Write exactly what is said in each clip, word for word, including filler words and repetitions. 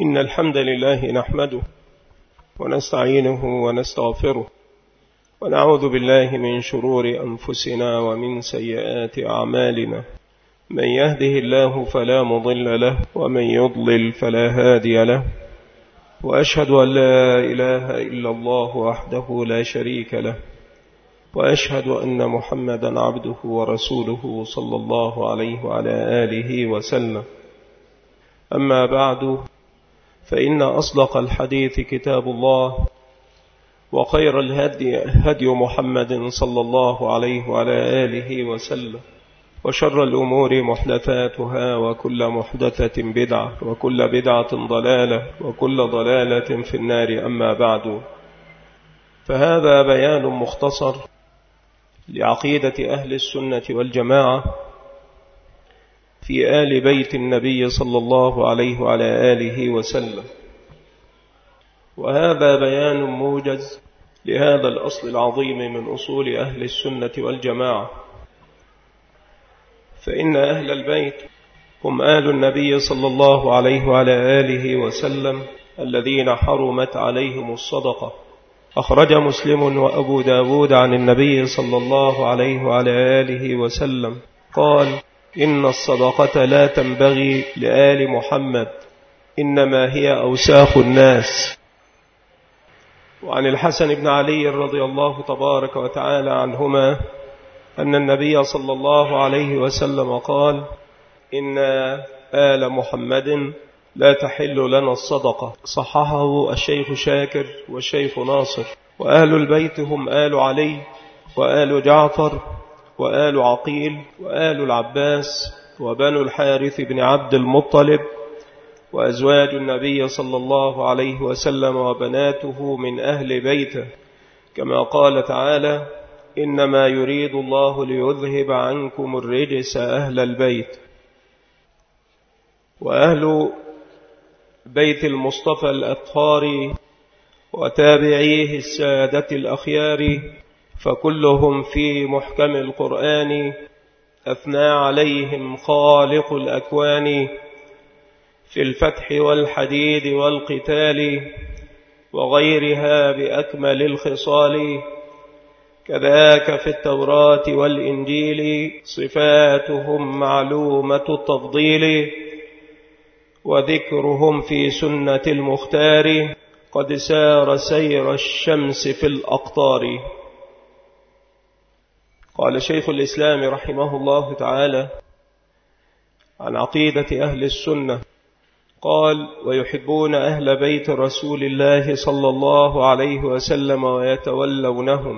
إن الحمد لله نحمده ونستعينه ونستغفره ونعوذ بالله من شرور أنفسنا ومن سيئات أعمالنا. من يهده الله فلا مضل له ومن يضلل فلا هادي له، وأشهد أن لا إله إلا الله وحده لا شريك له، وأشهد أن محمدا عبده ورسوله صلى الله عليه وعلى آله وسلم. أما بعد، فإن أصدق الحديث كتاب الله، وخير الهدي هدي محمد صلى الله عليه وعلى آله وسلم، وشر الأمور محدثاتها، وكل محدثة بدعة، وكل بدعة ضلالة، وكل ضلالة في النار. أما بعد، فهذا بيان مختصر لعقيدة أهل السنة والجماعة في آل بيت النبي صلى الله عليه وعلى آله وسلم، وهذا بيان موجز لهذا الأصل العظيم من أصول أهل السنة والجماعة. فإن أهل البيت هم آل النبي صلى الله عليه وعلى آله وسلم الذين حرمت عليهم الصدقة. أخرج مسلم وأبو داود عن النبي صلى الله عليه وعلى آله وسلم قال: إن الصدقة لا تنبغي لآل محمد، إنما هي أوساخ الناس. وعن الحسن بن علي رضي الله تبارك وتعالى عنهما أن النبي صلى الله عليه وسلم قال: إن آل محمد لا تحل لنا الصدقة. صححه الشيخ شاكر والشيخ ناصر. وآل البيت هم آل علي وآل جعفر وآل عقيل وآل العباس وبنو الحارث بن عبد المطلب، وأزواج النبي صلى الله عليه وسلم وبناته من أهل بيته، كما قال تعالى: إنما يريد الله ليذهب عنكم الرجس أهل البيت. وأهل بيت المصطفى الأطهار وتابعيه السادة الأخيار، فكلهم في محكم القرآن أثنى عليهم خالق الأكوان، في الفتح والحديد والقتال وغيرها بأكمل الخصال. كذاك في التوراة والإنجيل صفاتهم معلومة التفضيل، وذكرهم في سنة المختار قد سار سير الشمس في الأقطار. قال شيخ الإسلام رحمه الله تعالى عن عقيدة أهل السنة، قال: ويحبون أهل بيت رسول الله صلى الله عليه وسلم ويتولونهم.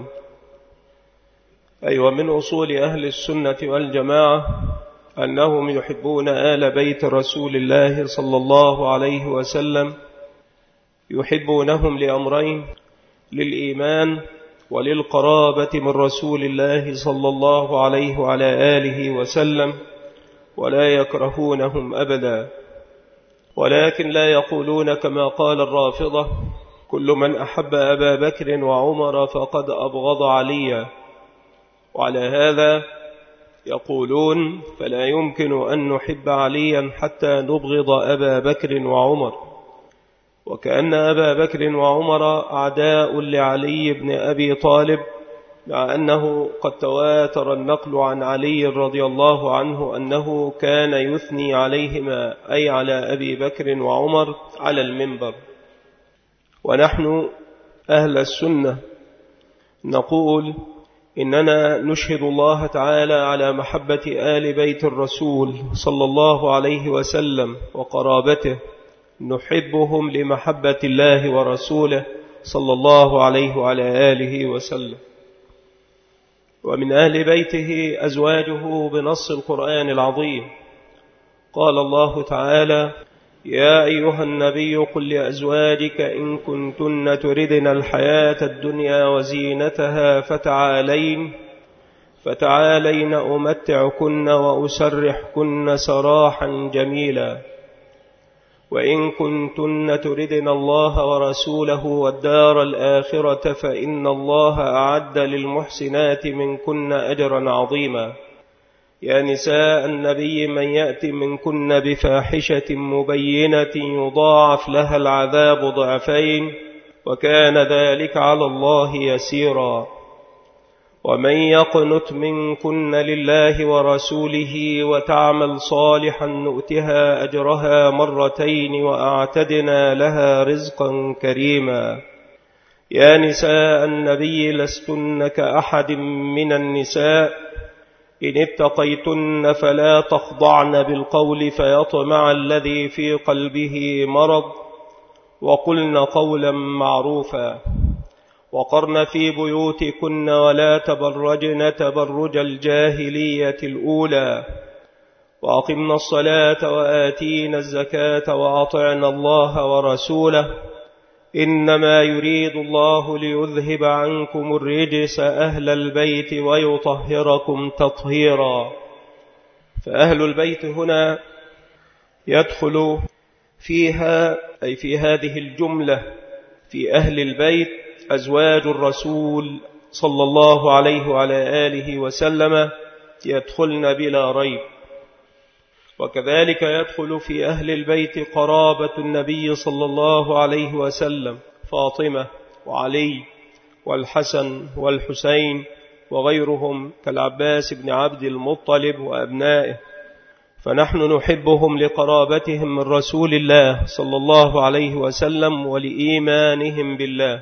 أي ومن أصول أهل السنة والجماعة أنهم يحبون آل بيت رسول الله صلى الله عليه وسلم، يحبونهم لأمرين: للإيمان وللقرابة من رسول الله صلى الله عليه وعلى آله وسلم، ولا يكرهونهم أبدا. ولكن لا يقولون كما قال الرافضة: كل من أحب أبا بكر وعمر فقد أبغض عليا. وعلى هذا يقولون: فلا يمكن أن نحب عليا حتى نبغض أبا بكر وعمر، وكأن أبا بكر وعمر أعداء لعلي بن أبي طالب، مع أنه قد تواتر النقل عن علي رضي الله عنه أنه كان يثني عليهما، أي على أبي بكر وعمر، على المنبر. ونحن أهل السنة نقول إننا نشهد الله تعالى على محبة آل بيت الرسول صلى الله عليه وسلم وقرابته، نحبهم لمحبة الله ورسوله صلى الله عليه وعلى آله وسلم. ومن أهل بيته أزواجه بنص القرآن العظيم. قال الله تعالى: يا أيها النبي قل لأزواجك إن كنتن تردن الحياة الدنيا وزينتها فتعالين فتعالين أمتعكن وأسرحكن سراحا جميلا، وإن كنتن تردن الله ورسوله والدار الآخرة فإن الله أعد للمحسنات منكن أجرا عظيما. يا نساء النبي من يأتي منكن بفاحشة مبينة يضاعف لها العذاب ضعفين وكان ذلك على الله يسيرا. ومن يقنت منكن لله ورسوله وتعمل صالحا نؤتها أجرها مرتين وأعتدنا لها رزقا كريما. يا نساء النبي لستن كأحد من النساء إن اتقيتن فلا تخضعن بالقول فيطمع الذي في قلبه مرض وقلن قولا معروفا. وقرن في بيوتكن ولا تبرجن تبرج الجاهلية الأولى وأقمنا الصلاة وآتينا الزكاة وأطعنا الله ورسوله إنما يريد الله ليذهب عنكم الرجس أهل البيت ويطهركم تطهيرا. فأهل البيت هنا يدخل فيها أي في هذه الجملة في أهل البيت أزواج الرسول صلى الله عليه وعلى آله وسلم يدخلن بلا ريب. وكذلك يدخل في أهل البيت قرابة النبي صلى الله عليه وسلم فاطمة وعلي والحسن والحسين وغيرهم كالعباس بن عبد المطلب وأبنائه، فنحن نحبهم لقرابتهم من رسول الله صلى الله عليه وسلم ولإيمانهم بالله.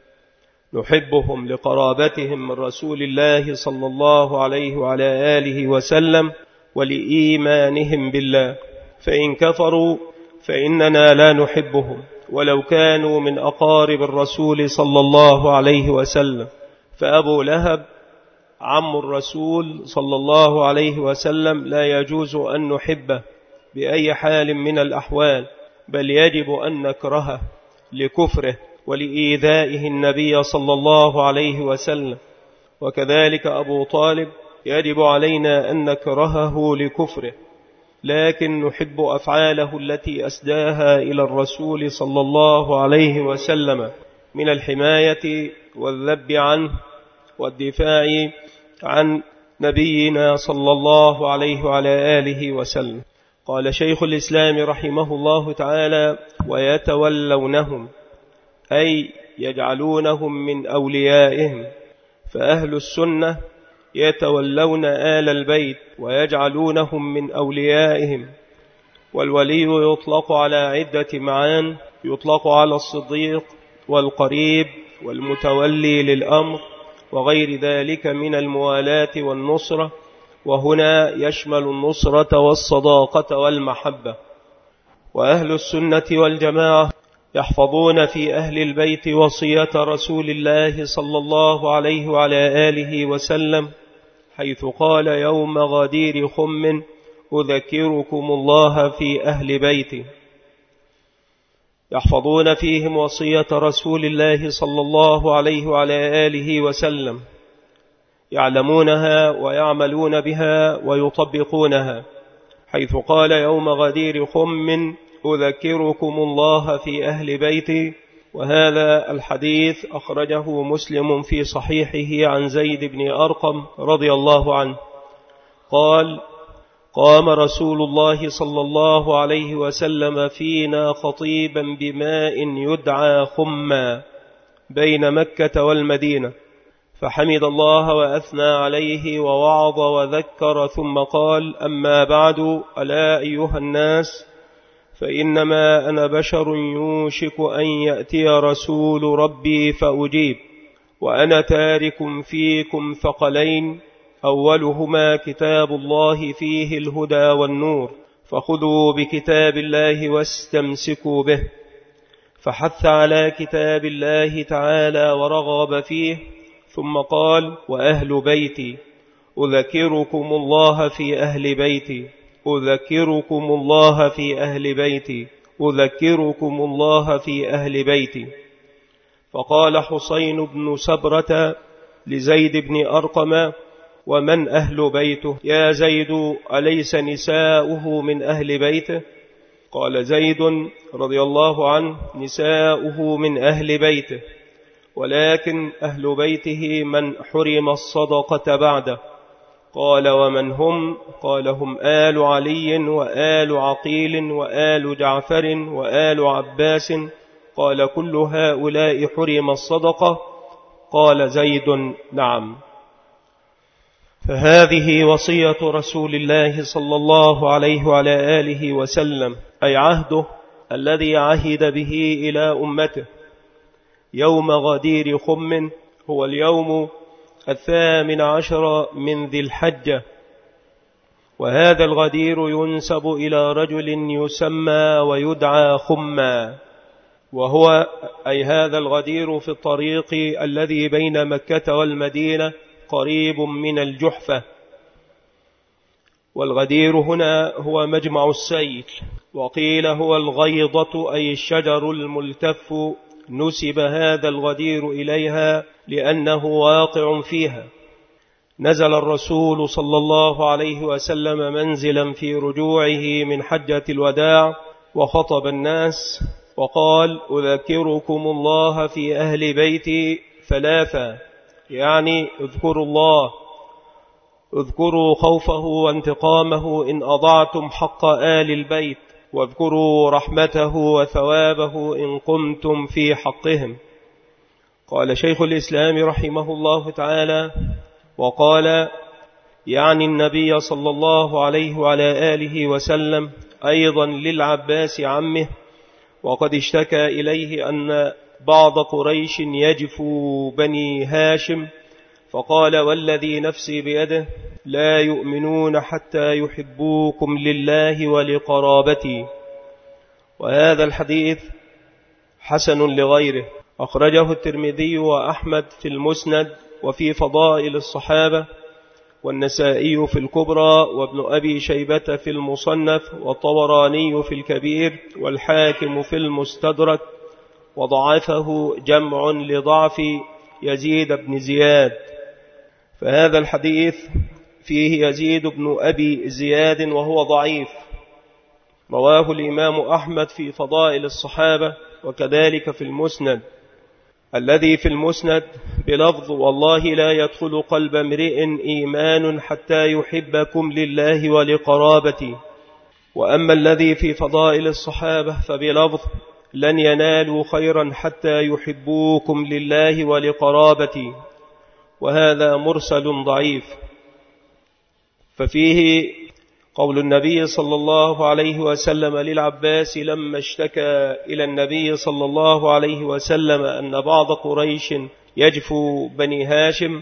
نحبهم لقرابتهم من رسول الله صلى الله عليه وعلى آله وسلم ولإيمانهم بالله، فإن كفروا فإننا لا نحبهم ولو كانوا من أقارب الرسول صلى الله عليه وسلم. فأبو لهب عم الرسول صلى الله عليه وسلم لا يجوز أن نحبه بأي حال من الأحوال، بل يجب أن نكرهه لكفره ولإيذائه النبي صلى الله عليه وسلم. وكذلك أبو طالب يجب علينا أن نكرهه لكفره، لكن نحب أفعاله التي أسداها إلى الرسول صلى الله عليه وسلم من الحماية والذب عنه والدفاع عن نبينا صلى الله عليه وعلى آله وسلم. قال شيخ الإسلام رحمه الله تعالى: ويتولونهم أي يجعلونهم من أوليائهم. فأهل السنة يتولون آل البيت ويجعلونهم من أوليائهم. والولي يطلق على عدة معان، يطلق على الصديق والقريب والمتولي للأمر وغير ذلك من الموالاة والنصرة، وهنا يشمل النصرة والصداقة والمحبة. وأهل السنة والجماعة يحفظون في أهل البيت وصية رسول الله صلى الله عليه وعلى آله وسلم، حيث قال: يوم غدير خم أذكركم الله في أهل بيتي. يحفظون فيهم وصية رسول الله صلى الله عليه وعلى آله وسلم، يعلمونها ويعملون بها ويطبقونها، حيث قال: يوم غدير خم أذكركم الله في أهل بيتي. وهذا الحديث أخرجه مسلم في صحيحه عن زيد بن أرقم رضي الله عنه قال: قام رسول الله صلى الله عليه وسلم فينا خطيبا بماء يدعى خما بين مكة والمدينة، فحمد الله وأثنى عليه ووعظ وذكر، ثم قال: أما بعد، ألا أيها الناس، فإنما أنا بشر يوشك أن يأتي رسول ربي فأجيب، وأنا تارك فيكم ثقلين، أولهما كتاب الله فيه الهدى والنور، فخذوا بكتاب الله واستمسكوا به. فحث على كتاب الله تعالى ورغب فيه، ثم قال: وأهل بيتي أذكركم الله في أهل بيتي أذكركم الله في أهل بيتي أذكركم الله في أهل بيتي. فقال حسين بن سبرة لزيد بن أرقم: ومن أهل بيته يا زيد؟ أليس نساؤه من أهل بيته؟ قال زيد رضي الله عنه: نساؤه من أهل بيته، ولكن أهل بيته من حرم الصدقة بعده، قال ومن هم؟ قال هم آل علي وآل عقيل وآل جعفر وآل عباس. قال كل هؤلاء حرم الصدقة؟ قال زيد نعم. فهذه وصية رسول الله صلى الله عليه وعلى آله وسلم، أي عهده الذي عهد به إلى أمته يوم غدير خم، هو اليوم الثامن عشر من ذي الحجة. وهذا الغدير ينسب إلى رجل يسمى ويدعى خما، وهو أي هذا الغدير في الطريق الذي بين مكة والمدينة قريب من الجحفة. والغدير هنا هو مجمع السيل، وقيل هو الغيضة أي الشجر الملتف، نسب هذا الغدير إليها لأنه واقع فيها. نزل الرسول صلى الله عليه وسلم منزلا في رجوعه من حجة الوداع وخطب الناس وقال: أذكركم الله في أهل بيتي ثلاثة، يعني اذكروا الله، اذكروا خوفه وانتقامه إن أضعتم حق آل البيت، واذكروا رحمته وثوابه إن قمتم في حقهم. قال شيخ الإسلام رحمه الله تعالى: وقال يعني النبي صلى الله عليه وعلى آله وسلم أيضا للعباس عمه، وقد اشتكى إليه أن بعض قريش يجفو بني هاشم، فقال: والذي نفسي بيده لا يؤمنون حتى يحبوكم لله ولقرابتي. وهذا الحديث حسن لغيره، أخرجه الترمذي وأحمد في المسند وفي فضائل الصحابة، والنسائي في الكبرى، وابن أبي شيبة في المصنف، والطبراني في الكبير، والحاكم في المستدرك، وضعفه جمع لضعف يزيد بن زياد. فهذا الحديث فيه يزيد بن أبي زياد وهو ضعيف، رواه الإمام أحمد في فضائل الصحابة، وكذلك في المسند. الذي في المسند بلفظ: والله لا يدخل قلب امرئ إيمان حتى يحبكم لله ولقرابتي. وأما الذي في فضائل الصحابة فبلفظ: لن ينالوا خيرا حتى يحبوكم لله ولقرابتي، وهذا مرسل ضعيف. ففيه قول النبي صلى الله عليه وسلم للعباس لما اشتكى إلى النبي صلى الله عليه وسلم أن بعض قريش يجفو بني هاشم،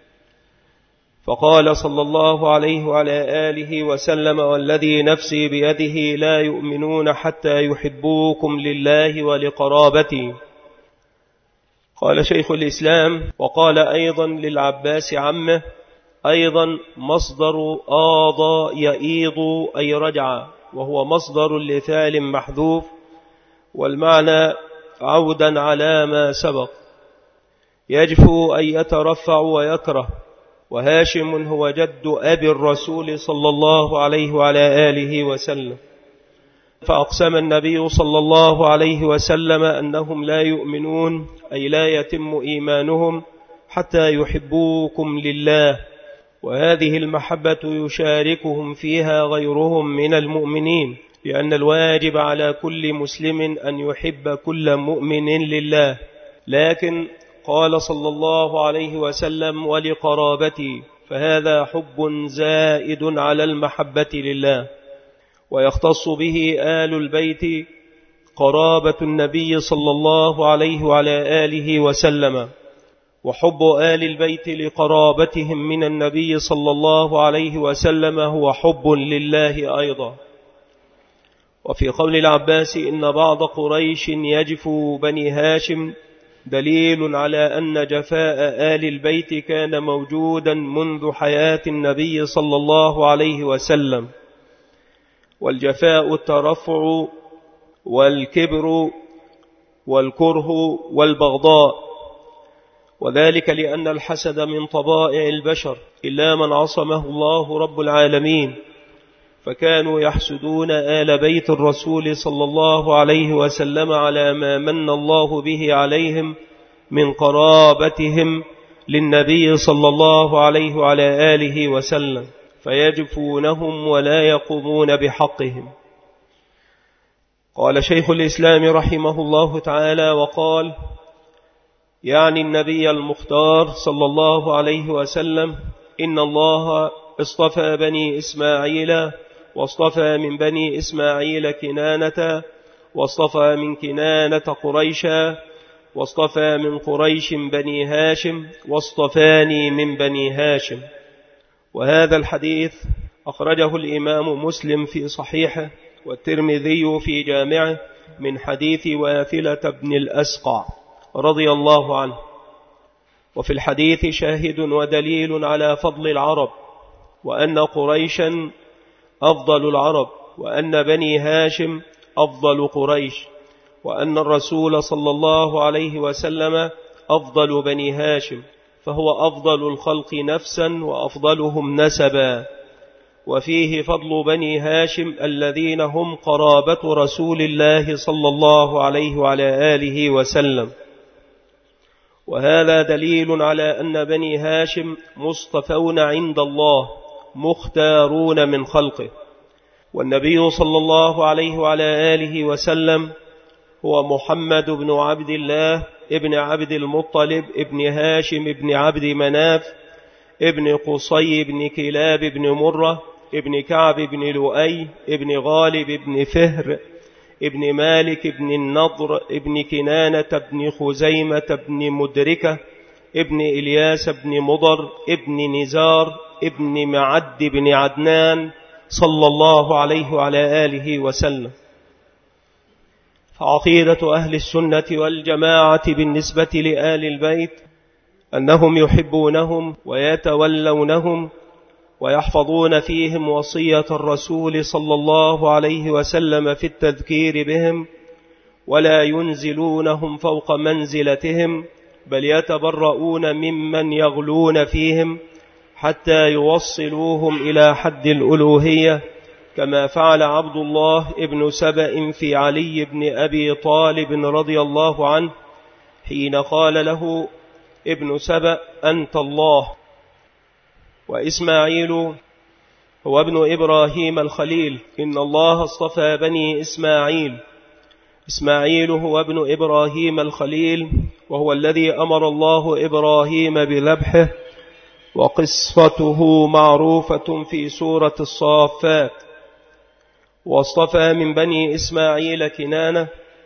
فقال صلى الله عليه وعلى آله وسلم: والذي نفسي بيده لا يؤمنون حتى يحبوكم لله ولقرابتي. قال شيخ الإسلام: وقال أيضا للعباس عمه، أيضا مصدر آضى يئيض أي رجع، وهو مصدر لفعل محذوف، والمعنى عودا على ما سبق. يجفو أي يترفع ويكره. وهاشم هو جد أبي الرسول صلى الله عليه وعلى آله وسلم. فأقسم النبي صلى الله عليه وسلم أنهم لا يؤمنون، أي لا يتم إيمانهم حتى يحبوكم لله، وهذه المحبة يشاركهم فيها غيرهم من المؤمنين، لأن الواجب على كل مسلم أن يحب كل مؤمن لله. لكن قال صلى الله عليه وسلم: ولقرابتي، فهذا حب زائد على المحبة لله، ويختص به آل البيت قرابة النبي صلى الله عليه وعلى آله وسلم. وحب آل البيت لقرابتهم من النبي صلى الله عليه وسلم هو حب لله أيضا. وفي قول العباس إن بعض قريش يجفو بني هاشم دليل على أن جفاء آل البيت كان موجودا منذ حياة النبي صلى الله عليه وسلم. والجفاء الترفع والكبر والكره والبغضاء، وذلك لأن الحسد من طبائع البشر إلا من عصمه الله رب العالمين، فكانوا يحسدون آل بيت الرسول صلى الله عليه وسلم على ما من الله به عليهم من قرابتهم للنبي صلى الله عليه وعلى آله وسلم فيجفونهم ولا يقومون بحقهم. قال شيخ الإسلام رحمه الله تعالى وقال: يعني النبي المختار صلى الله عليه وسلم: إن الله اصطفى بني إسماعيل، واصطفى من بني إسماعيل كنانة، واصطفى من كنانة قريشا، واصطفى من قريش بني هاشم، واصطفاني من بني هاشم. وهذا الحديث أخرجه الإمام مسلم في صحيحه، والترمذي في جامعه، من حديث واثلة بن الأسقع رضي الله عنه. وفي الحديث شاهد ودليل على فضل العرب، وأن قريشا أفضل العرب، وأن بني هاشم أفضل قريش، وأن الرسول صلى الله عليه وسلم أفضل بني هاشم، فهو أفضل الخلق نفسا وأفضلهم نسبا. وفيه فضل بني هاشم الذين هم قرابة رسول الله صلى الله عليه وعلى آله وسلم. وهذا دليل على أن بني هاشم مصطفون عند الله، مختارون من خلقه. والنبي صلى الله عليه وعلى آله وسلم هو محمد بن عبد الله ابن عبد المطلب ابن هاشم ابن عبد مناف ابن قصي ابن كلاب ابن مرة ابن كعب ابن لؤي ابن غالب ابن فهر ابن مالك ابن النضر ابن كنانة ابن خزيمة ابن مدركة ابن إلياس ابن مضر ابن نزار ابن معد ابن عدنان صلى الله عليه وعلى آله وسلم. فعقيدة أهل السنة والجماعة بالنسبة لآل البيت أنهم يحبونهم ويتولونهم ويحفظون فيهم وصية الرسول صلى الله عليه وسلم في التذكير بهم، ولا ينزلونهم فوق منزلتهم، بل يتبرؤون ممن يغلون فيهم حتى يوصلوهم إلى حد الألوهية، كما فعل عبد الله ابن سبأ في علي بن أبي طالب رضي الله عنه حين قال له ابن سبأ: أنت الله. وإسماعيل هو ابن إبراهيم الخليل، إن الله اصطفى بني إسماعيل. إسماعيل هو ابن إبراهيم الخليل، وهو الذي أمر الله إبراهيم بذبحه، وقصته معروفة في سورة الصافات. واصطفى من بني إسماعيل كنانة،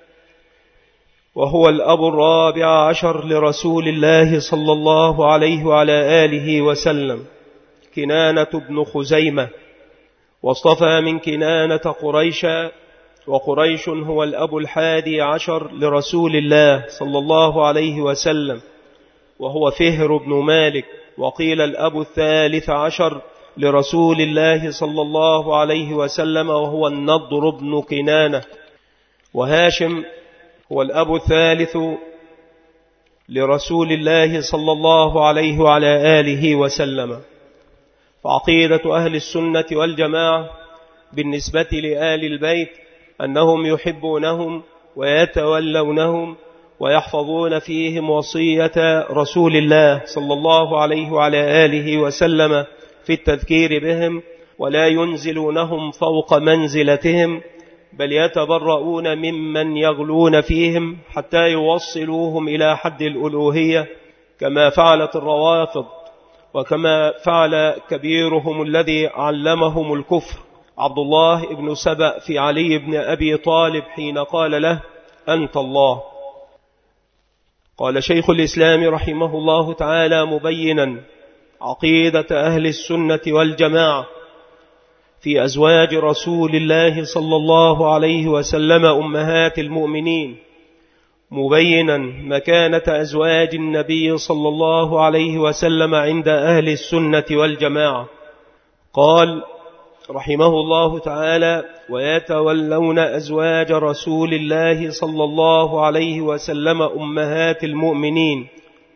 وهو الأب الرابع عشر لرسول الله صلى الله عليه وعلى آله وسلم، كنانة بن خزيمة. واصطفى من كنانة قريشا، وقريش هو الأب الحادي عشر لرسول الله صلى الله عليه وسلم، وهو فهر بن مالك. وقيل الأب الثالث عشر لرسول الله صلى الله عليه وسلم، وهو النضر بن كنانة. وهاشم هو الأب الثالث لرسول الله صلى الله عليه وعلى آله وسلم. فعقيدة أهل السنة والجماعة بالنسبة لآل البيت أنهم يحبونهم ويتولونهم ويحفظون فيهم وصية رسول الله صلى الله عليه وعلى آله وسلم في التذكير بهم، ولا ينزلونهم فوق منزلتهم، بل يتبرؤون ممن يغلون فيهم حتى يوصلوهم إلى حد الألوهية، كما فعلت الروافض، وكما فعل كبيرهم الذي علمهم الكفر عبد الله بن سبأ في علي بن أبي طالب حين قال له: أنت الله. قال شيخ الإسلام رحمه الله تعالى مبينا عقيدة أهل السنة والجماعة في أزواج رسول الله صلى الله عليه وسلم أمهات المؤمنين، مبينا مكانة أزواج النبي صلى الله عليه وسلم عند أهل السنة والجماعة. قال رحمه الله تعالى: ويتولون أزواج رسول الله صلى الله عليه وسلم أمهات المؤمنين.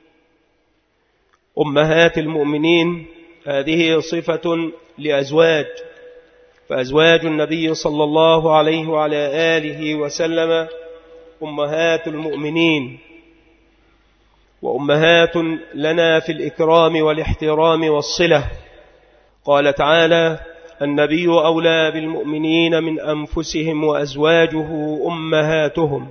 أمهات المؤمنين هذه صفة لأزواج، فأزواج النبي صلى الله عليه وعلى آله وسلم أمهات المؤمنين. وأمهات لنا في الإكرام والاحترام والصلة. قال تعالى: النبي أولى بالمؤمنين من أنفسهم وأزواجه أمهاتهم،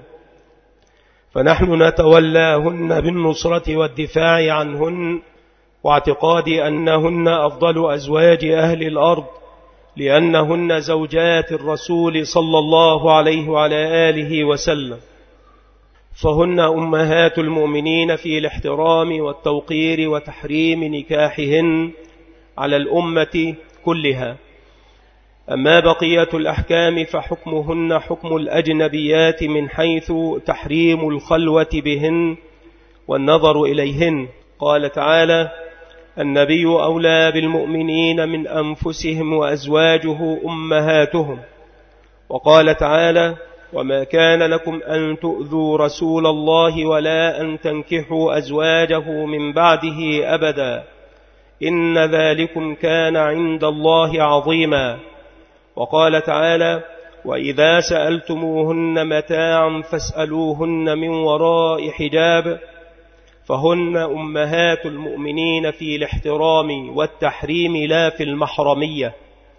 فنحن نتولاهن بالنصرة والدفاع عنهن، واعتقاد أنهن أفضل أزواج أهل الأرض، لأنهن زوجات الرسول صلى الله عليه وعلى آله وسلم، فهن أمهات المؤمنين في الاحترام والتوقير وتحريم نكاحهن على الأمة كلها. أما بقية الأحكام فحكمهن حكم الأجنبيات من حيث تحريم الخلوة بهن والنظر إليهن. قال تعالى: النبي أولى بالمؤمنين من أنفسهم وأزواجه أمهاتهم. وقال تعالى: وما كان لكم أن تؤذوا رسول الله ولا أن تنكحوا أزواجه من بعده أبدا، إن ذلكم كان عند الله عظيما. وقال تعالى: وإذا سألتموهن متاعا فاسألوهن من وراء حجاب، فهن أمهات المؤمنين في الاحترام والتحريم لا في المحرمية.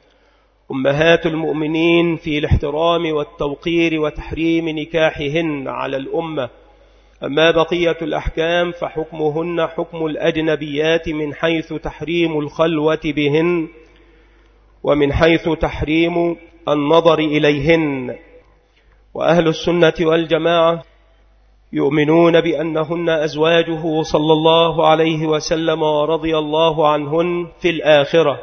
أمهات المؤمنين في الاحترام والتوقير وتحريم نكاحهن على الأمة. أما بقية الأحكام فحكمهن حكم الأجنبيات من حيث تحريم الخلوة بهن ومن حيث تحريم النظر إليهن. وأهل السنة والجماعة يؤمنون بأنهن أزواجه صلى الله عليه وسلم ورضي الله عنهن في الآخرة.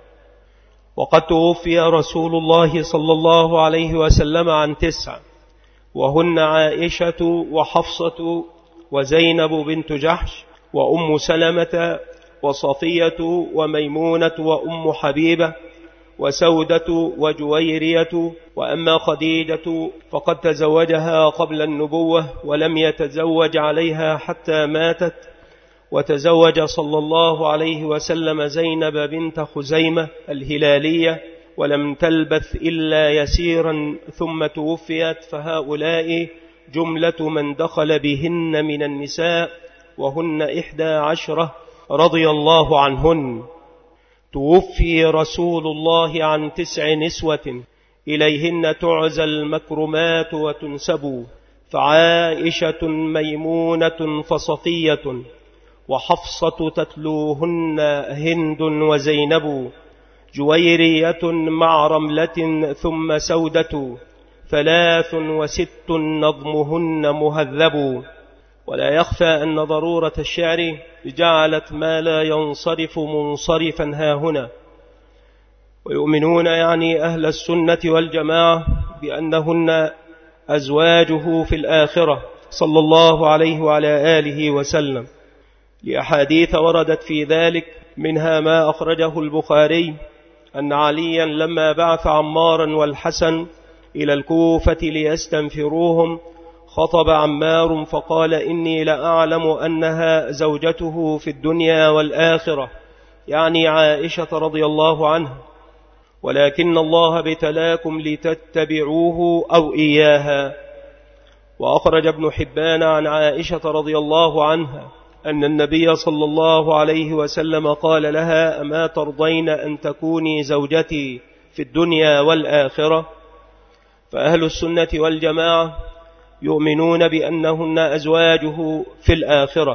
وقد توفي رسول الله صلى الله عليه وسلم عن تسع، وهن عائشة وحفصة وزينب بنت جحش وأم سلمة وصفية وميمونة وأم حبيبة وسودة وجويرية. وأما خديجة فقد تزوجها قبل النبوة ولم يتزوج عليها حتى ماتت، وتزوج صلى الله عليه وسلم زينب بنت خزيمة الهلالية ولم تلبث إلا يسيرا ثم توفيت. فهؤلاء جملة من دخل بهن من النساء، وهن إحدى عشرة رضي الله عنهن. توفي رسول الله عن تسع نسوة إليهن تعزى المكرمات وتنسب، فعائشة ميمونة فصفية وحفصة تتلوهن هند وزينب، جويرية مع رملة ثم سودة، ثلاث وست نظمهن مهذب. ولا يخفى أن ضرورة الشعر جعلت ما لا ينصرف منصرفا هاهنا. ويؤمنون يعني أهل السنة والجماعة بأنهن أزواجه في الآخرة صلى الله عليه وعلى آله وسلم، لأحاديث وردت في ذلك، منها ما أخرجه البخاري أن عليا لما بعث عمارا والحسن إلى الكوفة ليستنفروهم خطب عمار فقال: إني لأعلم أنها زوجته في الدنيا والآخرة، يعني عائشة رضي الله عنها، ولكن الله ابتلاكم لتتبعوه أو إياها. وأخرج ابن حبان عن عائشة رضي الله عنها أن النبي صلى الله عليه وسلم قال لها: أما ترضين أن تكوني زوجتي في الدنيا والآخرة؟ فأهل السنة والجماعة يؤمنون بأنهن أزواجه في الآخرة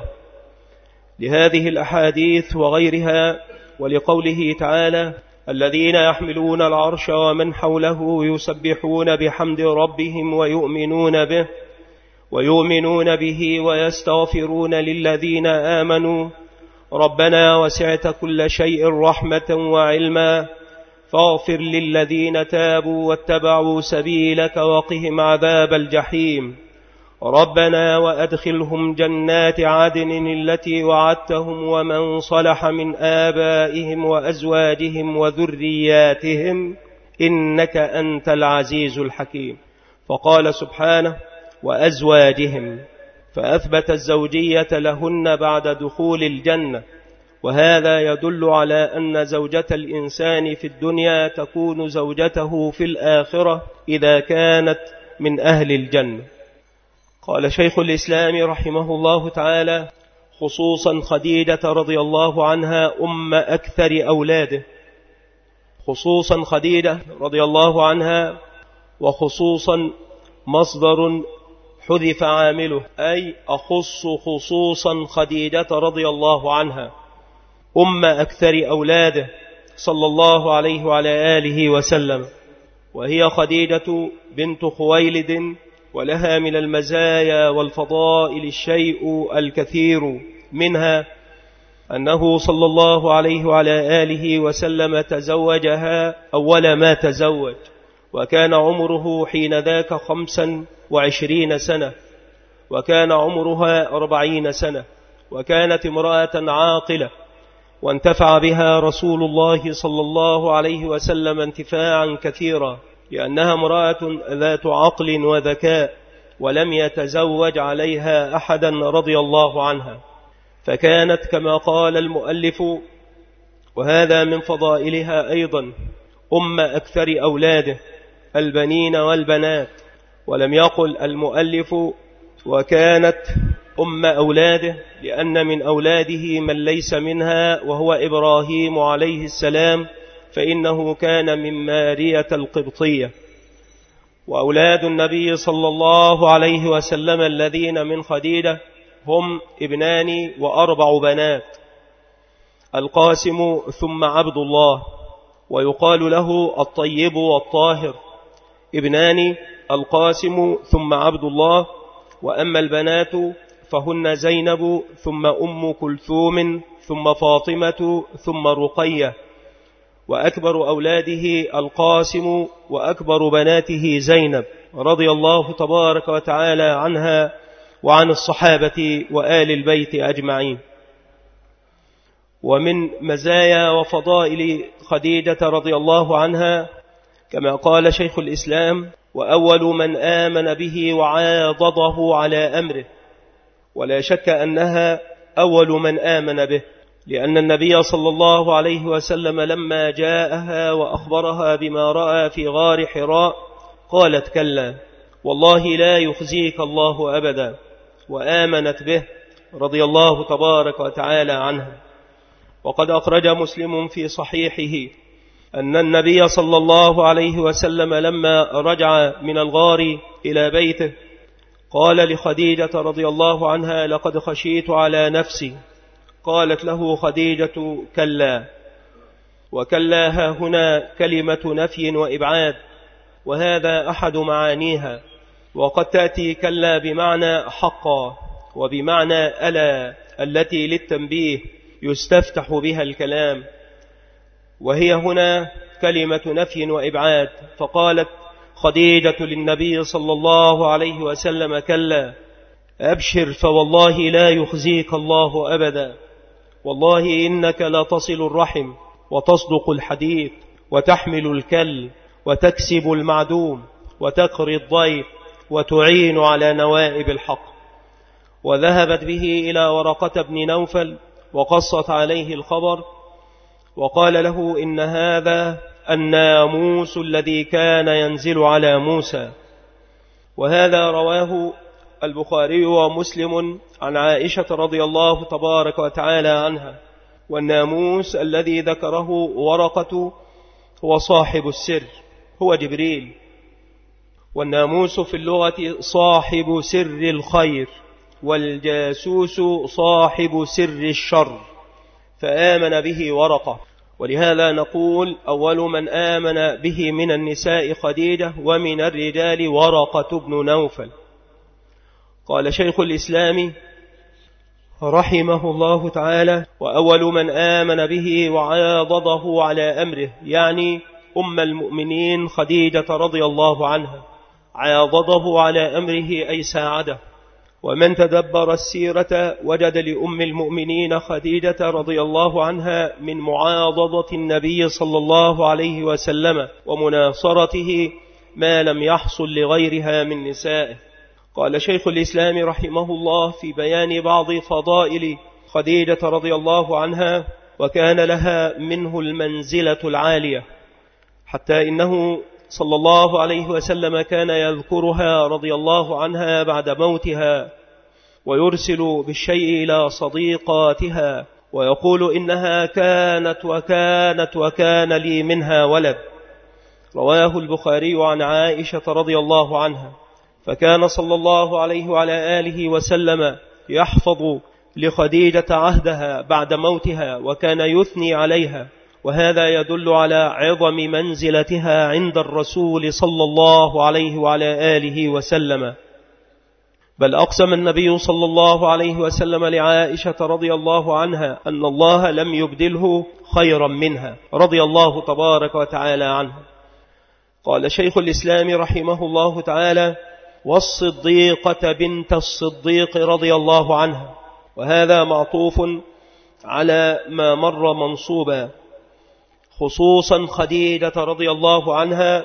لهذه الأحاديث وغيرها، ولقوله تعالى: الذين يحملون العرش ومن حوله يسبحون بحمد ربهم ويؤمنون به ويؤمنون به ويستغفرون للذين آمنوا ربنا وسعت كل شيء رحمة وعلما فاغفر للذين تابوا واتبعوا سبيلك وقهم عذاب الجحيم ربنا وأدخلهم جنات عدن التي وعدتهم ومن صلح من آبائهم وأزواجهم وذرياتهم إنك أنت العزيز الحكيم. فقال سبحانه: وأزواجهم، فأثبت الزوجية لهن بعد دخول الجنة، وهذا يدل على أن زوجة الإنسان في الدنيا تكون زوجته في الآخرة إذا كانت من أهل الجنة. قال شيخ الإسلام رحمه الله تعالى: خصوصا خديجة رضي الله عنها أم أكثر أولاده، خصوصا خديجة رضي الله عنها، وخصوصا مصدر حذف عامله، أي أخص خصوصا خديجة رضي الله عنها أم أكثر أولاده صلى الله عليه وعلى آله وسلم. وهي خديجة بنت خويلد، ولها من المزايا والفضائل الشيء الكثير، منها أنه صلى الله عليه وعلى آله وسلم تزوجها أول ما تزوج، وكان عمره حين ذاك خمسا وعشرين سنة، وكان عمرها أربعين سنة، وكانت امرأة عاقلة، وانتفع بها رسول الله صلى الله عليه وسلم انتفاعا كثيرا، لأنها امرأة ذات عقل وذكاء، ولم يتزوج عليها أحدا رضي الله عنها، فكانت كما قال المؤلف، وهذا من فضائلها أيضا، أم أكثر أولاده البنين والبنات. ولم يقل المؤلف وكانت أم أولاده، لأن من أولاده من ليس منها، وهو إبراهيم عليه السلام، فإنه كان من مارية القبطية. وأولاد النبي صلى الله عليه وسلم الذين من خديجة هم ابنان وأربع بنات، القاسم ثم عبد الله، ويقال له الطيب والطاهر، ابنان القاسم ثم عبد الله. وأما البنات فهن زينب ثم أم كلثوم ثم فاطمة ثم رقية، وأكبر أولاده القاسم، وأكبر بناته زينب رضي الله تبارك وتعالى عنها وعن الصحابة وآل البيت أجمعين. ومن مزايا وفضائل خديجة رضي الله عنها كما قال شيخ الإسلام: وأول من آمن به وعاضده على أمره. ولا شك أنها أول من آمن به، لأن النبي صلى الله عليه وسلم لما جاءها وأخبرها بما رأى في غار حراء قالت: كلا والله لا يخزيك الله أبدا، وآمنت به رضي الله تبارك وتعالى عنها. وقد أخرج مسلم في صحيحه أن النبي صلى الله عليه وسلم لما رجع من الغار إلى بيته قال لخديجة رضي الله عنها: لقد خشيت على نفسي. قالت له خديجة: كلا. وكلاها هنا كلمة نفي وإبعاد، وهذا أحد معانيها. وقد تأتي كلا بمعنى حقا، وبمعنى ألا التي للتنبيه يستفتح بها الكلام، وهي هنا كلمة نفي وإبعاد. فقالت خديجة للنبي صلى الله عليه وسلم: كلا، أبشر فوالله لا يخزيك الله أبدا، والله إنك لا تصل الرحم وتصدق الحديث وتحمل الكل وتكسب المعدوم وتقري الضيف وتعين على نوائب الحق. وذهبت به إلى ورقة بن نوفل وقصت عليه الخبر، وقال له: إن هذا الناموس الذي كان ينزل على موسى. وهذا رواه البخاري ومسلم عن عائشة رضي الله تبارك وتعالى عنها. والناموس الذي ذكره ورقة هو صاحب السر، هو جبريل. والناموس في اللغة صاحب سر الخير، والجاسوس صاحب سر الشر، فآمن به ورقة. ولهذا نقول أول من آمن به من النساء خديجة، ومن الرجال ورقة بن نوفل. قال شيخ الإسلام رحمه الله تعالى: وأول من آمن به وعاضده على أمره، يعني أم المؤمنين خديجة رضي الله عنها. عاضده على أمره أي ساعده. ومن تدبر السيرة وجد لأم المؤمنين خديجة رضي الله عنها من معاضدة النبي صلى الله عليه وسلم ومناصرته ما لم يحصل لغيرها من نسائه. قال شيخ الإسلام رحمه الله في بيان بعض فضائل خديجة رضي الله عنها: وكان لها منه المنزلة العالية، حتى إنه صلى الله عليه وسلم كان يذكرها رضي الله عنها بعد موتها، ويرسل بالشيء إلى صديقاتها ويقول إنها كانت وكانت وكان لي منها ولد. رواه البخاري عن عائشة رضي الله عنها. فكان صلى الله عليه وعلى آله وسلم يحفظ لخديجة عهدها بعد موتها وكان يثني عليها، وهذا يدل على عظم منزلتها عند الرسول صلى الله عليه وعلى آله وسلم. بل أقسم النبي صلى الله عليه وسلم لعائشة رضي الله عنها أن الله لم يبدله خيرا منها رضي الله تبارك وتعالى عنها. قال شيخ الإسلام رحمه الله تعالى: والصديقة بنت الصديق رضي الله عنها، وهذا معطوف على ما مر منصوبا، خصوصا خديجة رضي الله عنها،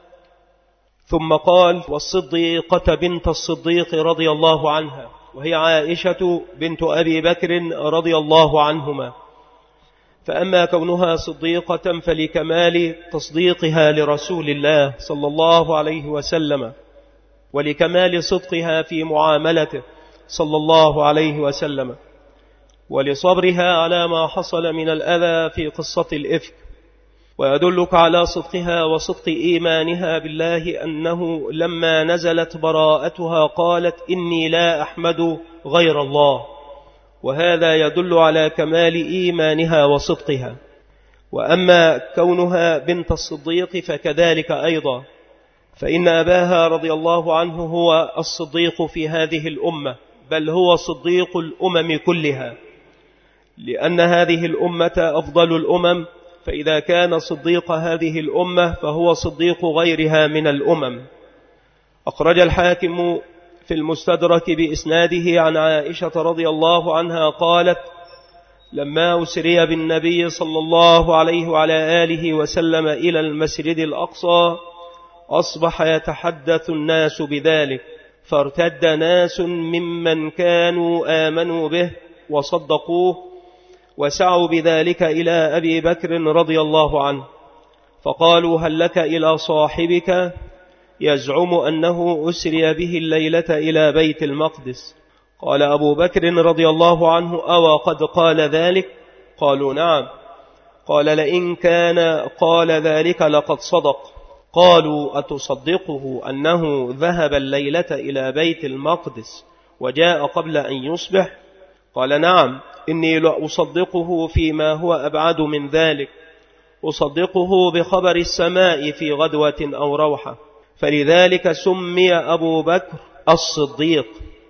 ثم قال: والصديقة بنت الصديق رضي الله عنها، وهي عائشة بنت أبي بكر رضي الله عنهما. فأما كونها صديقة فلكمال تصديقها لرسول الله صلى الله عليه وسلم، ولكمال صدقها في معاملته صلى الله عليه وسلم، ولصبرها على ما حصل من الأذى في قصة الإفك. ويدلك على صدقها وصدق إيمانها بالله أنه لما نزلت براءتها قالت: إني لا أحمد غير الله، وهذا يدل على كمال إيمانها وصدقها. وأما كونها بنت الصديق فكذلك أيضا، فإن أباها رضي الله عنه هو الصديق في هذه الأمة، بل هو صديق الأمم كلها، لأن هذه الأمة أفضل الأمم، فإذا كان صديق هذه الأمة فهو صديق غيرها من الأمم. أخرج الحاكم في المستدرك بإسناده عن عائشة رضي الله عنها قالت: لما أسري بالنبي صلى الله عليه وعلى آله وسلم إلى المسجد الأقصى أصبح يتحدث الناس بذلك، فارتد ناس ممن كانوا آمنوا به وصدقوه وسعوا بذلك إلى أبي بكر رضي الله عنه، فقالوا: هل لك إلى صاحبك يزعم أنه أسري به الليلة إلى بيت المقدس؟ قال أبو بكر رضي الله عنه: أو قد قال ذلك؟ قالوا: نعم. قال: لئن كان قال ذلك لقد صدق. قالوا: أتصدقه أنه ذهب الليلة إلى بيت المقدس وجاء قبل أن يصبح؟ قال: نعم، إني لأصدقه فيما هو أبعد من ذلك، أصدقه بخبر السماء في غدوة أو روحة، فلذلك سمي أبو بكر الصديق.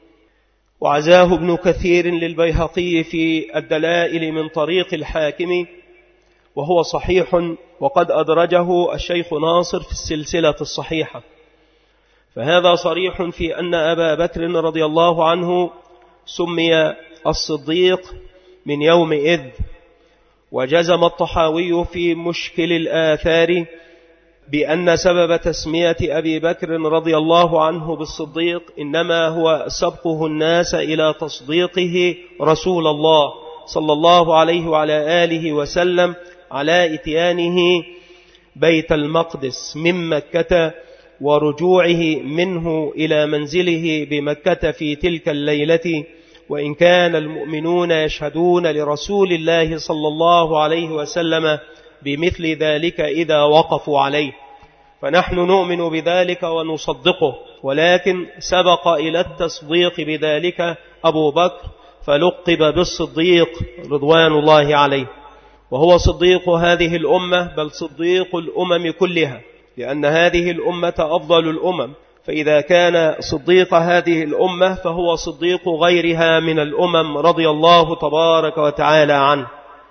وعزاه ابن كثير للبيهقي في الدلائل من طريق الحاكم، وهو صحيح، وقد أدرجه الشيخ ناصر في السلسلة الصحيحة. فهذا صريح في أن أبا بكر رضي الله عنه سمي الصديق من يومئذ. وجزم الطحاوي في مشكل الآثار بأن سبب تسمية أبي بكر رضي الله عنه بالصديق إنما هو سبقه الناس إلى تصديقه رسول الله صلى الله عليه وعلى آله وسلم على إتيانه بيت المقدس من مكة، ورجوعه منه إلى منزله بمكة في تلك الليلة، وإن كان المؤمنون يشهدون لرسول الله صلى الله عليه وسلم بمثل ذلك إذا وقفوا عليه، فنحن نؤمن بذلك ونصدقه، ولكن سبق إلى التصديق بذلك أبو بكر فلقب بالصديق رضوان الله عليه، وهو صديق هذه الأمة، بل صديق الأمم كلها، لأن هذه الأمة أفضل الأمم، فإذا كان صديق هذه الأمة فهو صديق غيرها من الأمم رضي الله تبارك وتعالى عنه.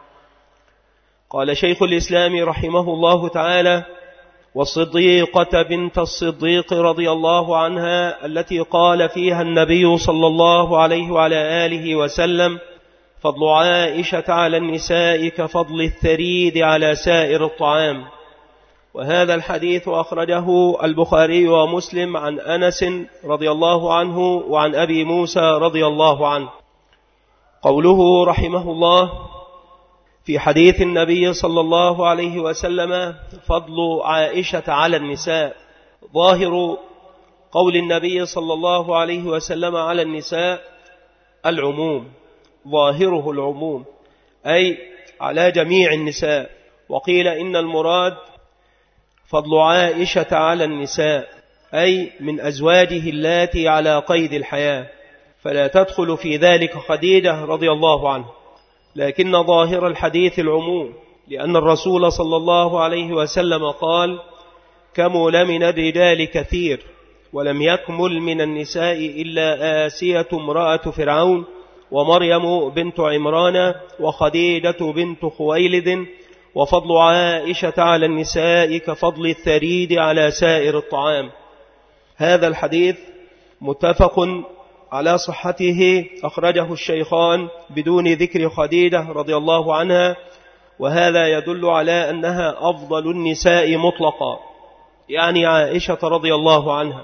قال شيخ الإسلام رحمه الله تعالى: والصديقة بنت الصديق رضي الله عنها التي قال فيها النبي صلى الله عليه وعلى آله وسلم: فضل عائشة على النساء كفضل الثريد على سائر الطعام. وهذا الحديث أخرجه البخاري ومسلم عن أنس رضي الله عنه وعن أبي موسى رضي الله عنه. قوله رحمه الله في حديث النبي صلى الله عليه وسلم: فضل عائشة على النساء، ظاهر قول النبي صلى الله عليه وسلم على النساء العموم، ظاهره العموم، أي على جميع النساء. وقيل إن المراد فضل عائشة على النساء، أي من أزواجه اللاتي على قيد الحياة، فلا تدخل في ذلك خديجة رضي الله عنها، لكن ظاهر الحديث العموم، لأن الرسول صلى الله عليه وسلم قال: كمل من الرجال كثير ولم يكمل من النساء إلا آسية امرأة فرعون ومريم بنت عمران وخديجة بنت خويلد، وفضل عائشة على النساء كفضل الثريد على سائر الطعام. هذا الحديث متفق على صحته، أخرجه الشيخان بدون ذكر خديجة رضي الله عنها، وهذا يدل على أنها أفضل النساء مطلقا، يعني عائشة رضي الله عنها.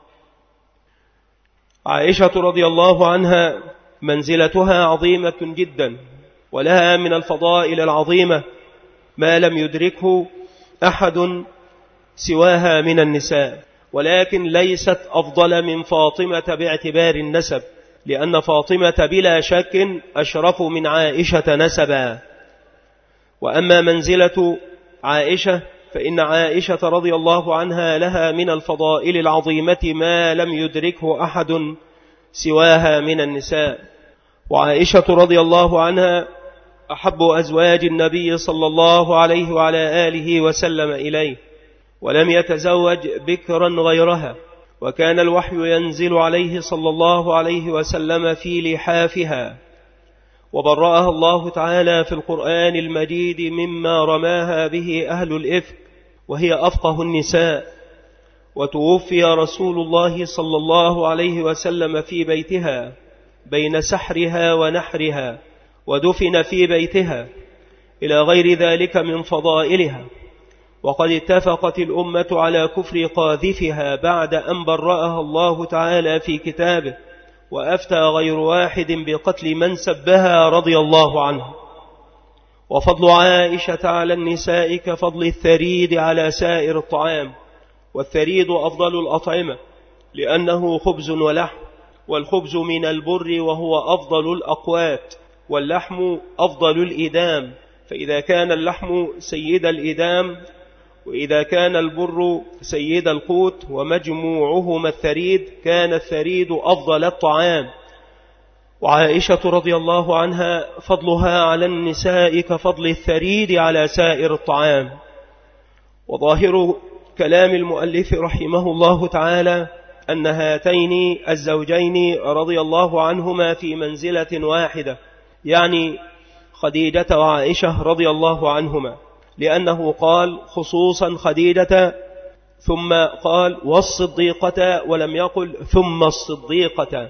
عائشة رضي الله عنها منزلتها عظيمة جدا، ولها من الفضائل العظيمة ما لم يدركه أحد سواها من النساء، ولكن ليست أفضل من فاطمة باعتبار النسب، لأن فاطمة بلا شك أشرف من عائشة نسبا. وأما منزلة عائشة فإن عائشة رضي الله عنها لها من الفضائل العظيمة ما لم يدركه أحد سواها من النساء. وعائشة رضي الله عنها أحب أزواج النبي صلى الله عليه وعلى آله وسلم إليه، ولم يتزوج بكرا غيرها، وكان الوحي ينزل عليه صلى الله عليه وسلم في لحافها، وبرأها الله تعالى في القرآن المجيد مما رماها به أهل الإفك، وهي أفقه النساء. وتوفي رسول الله صلى الله عليه وسلم في بيتها بين سحرها ونحرها، ودفن في بيتها، إلى غير ذلك من فضائلها. وقد اتفقت الأمة على كفر قاذفها بعد أن برأها الله تعالى في كتابه، وأفتى غير واحد بقتل من سبها رضي الله عنه. وفضل عائشة على النساء كفضل الثريد على سائر الطعام، والثريد أفضل الأطعمة لأنه خبز ولحم، والخبز من البر وهو أفضل الأقوات، واللحم أفضل الإدام، فإذا كان اللحم سيد الإدام وإذا كان البر سيد القوت ومجموعهما الثريد، كان الثريد أفضل الطعام. وعائشة رضي الله عنها فضلها على النساء كفضل الثريد على سائر الطعام. وظاهر كلام المؤلف رحمه الله تعالى أن هاتين الزوجين رضي الله عنهما في منزلة واحدة، يعني خديجة وعائشة رضي الله عنهما، لأنه قال خصوصا خديجة ثم قال والصديقة ولم يقل ثم الصديقة،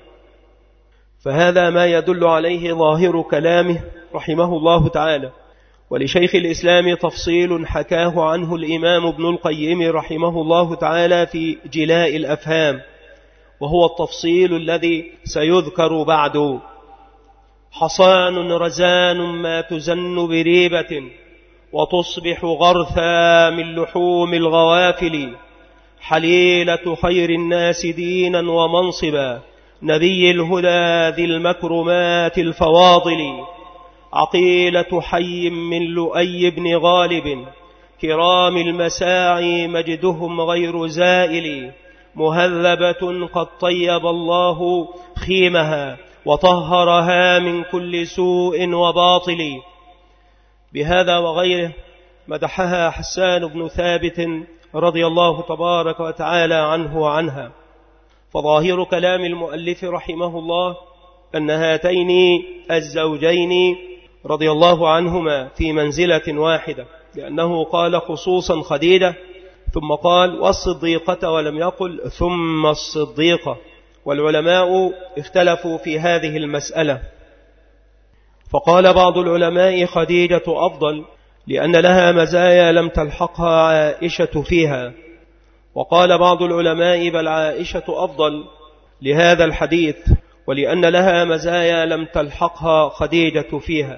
فهذا ما يدل عليه ظاهر كلامه رحمه الله تعالى. ولشيخ الإسلام تفصيل حكاه عنه الإمام ابن القيم رحمه الله تعالى في جلاء الأفهام، وهو التفصيل الذي سيذكر بعد: حصان رزان ما تزن بريبة، وتصبح غرثا من لحوم الغوافل، حليلة خير الناس دينا ومنصبا، نبي الهدى ذي المكرمات الفواضل، عقيلة حي من لؤي بن غالب، كرام المساعي مجدهم غير زائل، مهذبة قد طيب الله خيمها، وطهرها من كل سوء وباطل. بهذا وغيره مدحها حسان بن ثابت رضي الله تبارك وتعالى عنه وعنها. فظاهر كلام المؤلف رحمه الله أن هاتين الزوجين رضي الله عنهما في منزلة واحدة، لأنه قال خصوصا خديجة ثم قال والصديقة ولم يقل ثم الصديقة. والعلماء اختلفوا في هذه المسألة، فقال بعض العلماء خديجة أفضل لأن لها مزايا لم تلحقها عائشة فيها، وقال بعض العلماء بل عائشة أفضل لهذا الحديث ولأن لها مزايا لم تلحقها خديجة فيها.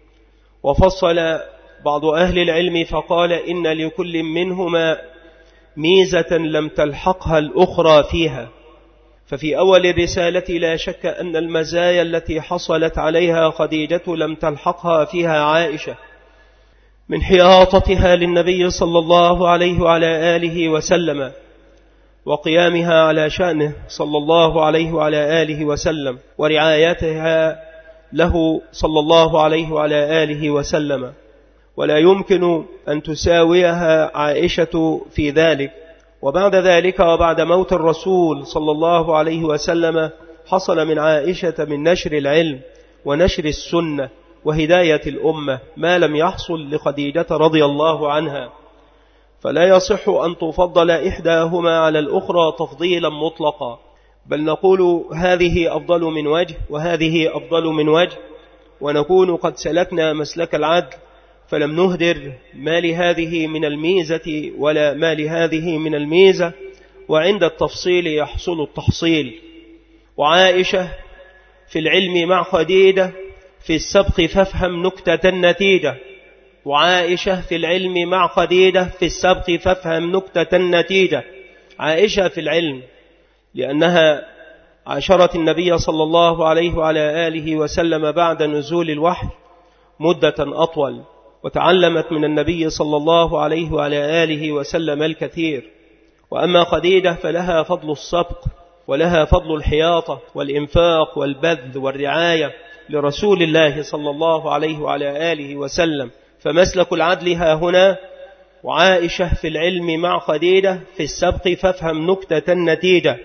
وفصل بعض أهل العلم فقال إن لكل منهما ميزة لم تلحقها الأخرى فيها، ففي أول الرسالة لا شك أن المزايا التي حصلت عليها خديجة لم تلحقها فيها عائشة، من حياطتها للنبي صلى الله عليه وعلى آله وسلم، وقيامها على شأنه صلى الله عليه وعلى آله وسلم، ورعايتها له صلى الله عليه وعلى آله وسلم. ولا يمكن أن تساويها عائشة في ذلك. وبعد ذلك وبعد موت الرسول صلى الله عليه وسلم حصل من عائشة من نشر العلم ونشر السنة وهداية الأمة ما لم يحصل لخديجة رضي الله عنها، فلا يصح أن تفضل إحداهما على الأخرى تفضيلا مطلقا، بل نقول هذه أفضل من وجه وهذه أفضل من وجه، ونكون قد سلكنا مسلك العدل فلم نهدر ما لهذه من الميزة ولا ما لهذه من الميزة، وعند التفصيل يحصل التحصيل. وعائشة في العلم مع خديجة في السبق فافهم نكتة النتيجة. وعائشة في العلم مع خديجة في السبق فافهم نكتة النتيجة. عائشة في العلم لأنها عاشرت النبي صلى الله عليه وعلى آله وسلم بعد نزول الوحي مدة أطول، وتعلمت من النبي صلى الله عليه وعلى آله وسلم الكثير. وأما خديجة فلها فضل السبق ولها فضل الحياطة والإنفاق والبذل والرعاية لرسول الله صلى الله عليه وعلى آله وسلم، فمسلك العدل ها هنا. وعائشة في العلم مع خديجة في السبق فافهم نكتة النتيجة،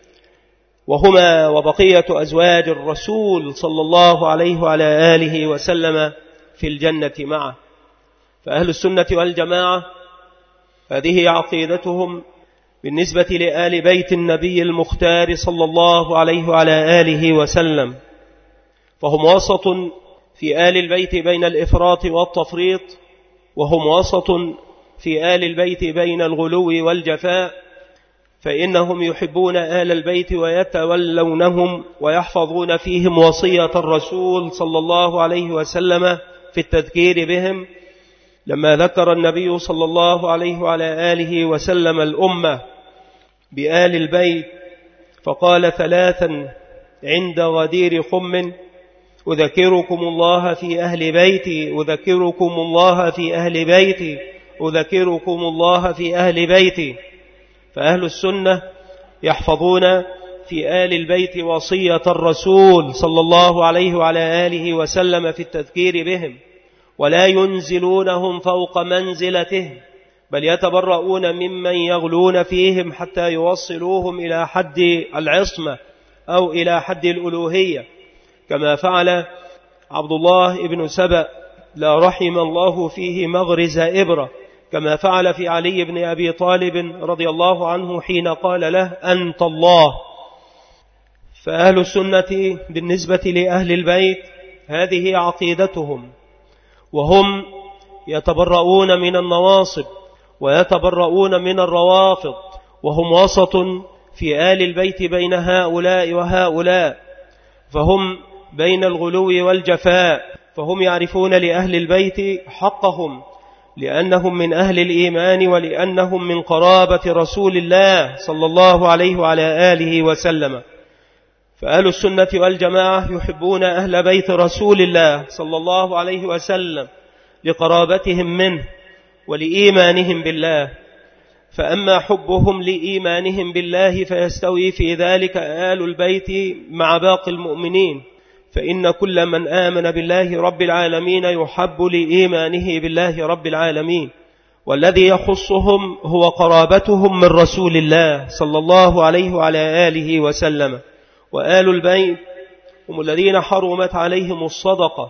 وهما وبقية أزواج الرسول صلى الله عليه وعلى آله وسلم في الجنة معه. فأهل السنة والجماعة هذه عقيدتهم بالنسبة لآل بيت النبي المختار صلى الله عليه وعلى آله وسلم، فهم وسط في آل البيت بين الإفراط والتفريط، وهم وسط في آل البيت بين الغلو والجفاء، فإنهم يحبون آل البيت ويتولونهم ويحفظون فيهم وصية الرسول صلى الله عليه وسلم في التذكير بهم، لما ذكر النبي صلى الله عليه وعلى آله وسلم الأمة بآل البيت فقال ثلاثا عند غدير خم: أذكركم الله في أهل بيتي، أذكركم الله في أهل بيتي، أذكركم الله في أهل بيتي. فأهل السنة يحفظون في آل البيت وصية الرسول صلى الله عليه وعلى آله وسلم في التذكير بهم، ولا ينزلونهم فوق منزلتهم، بل يتبرؤون ممن يغلون فيهم حتى يوصلوهم إلى حد العصمة أو إلى حد الألوهية، كما فعل عبد الله بن سبأ لا رحم الله فيه مغرز إبرة، كما فعل في علي بن أبي طالب رضي الله عنه حين قال له أنت الله. فأهل السنة بالنسبة لأهل البيت هذه عقيدتهم، وهم يتبرؤون من النواصب ويتبرؤون من الروافض، وهم وسط في آل البيت بين هؤلاء وهؤلاء، فهم بين الغلو والجفاء، فهم يعرفون لأهل البيت حقهم لأنهم من أهل الإيمان ولأنهم من قرابة رسول الله صلى الله عليه وعلى آله وسلم. فأهل السنة والجماعة يحبون أهل بيت رسول الله صلى الله عليه وسلم لقرابتهم منه ولإيمانهم بالله. فأما حبهم لإيمانهم بالله فيستوي في ذلك آل البيت مع باقي المؤمنين، فإن كل من آمن بالله رب العالمين يحب لإيمانه بالله رب العالمين، والذي يخصهم هو قرابتهم من رسول الله صلى الله عليه وعلى آله وسلم. وآل البيت هم الذين حرمت عليهم الصدقة،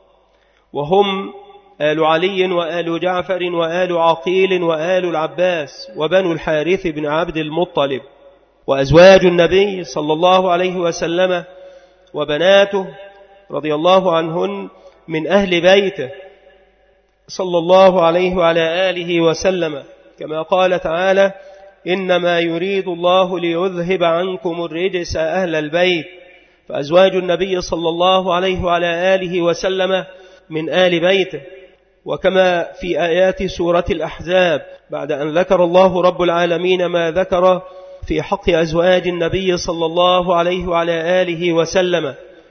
وهم آل علي وآل جعفر وآل عقيل وآل العباس وبنو الحارث بن عبد المطلب، وأزواج النبي صلى الله عليه وسلم وبناته رضي الله عنهن من أهل بيته صلى الله عليه وعلى آله وسلم، كما قال تعالى إنما يريد الله ليذهب عنكم الرجس أهل البيت. فأزواج النبي صلى الله عليه وعلى آله وسلم من آل بيته. وكما في آيات سورة الأحزاب بعد أن ذكر الله رب العالمين ما ذكر في حق أزواج النبي صلى الله عليه وعلى آله وسلم.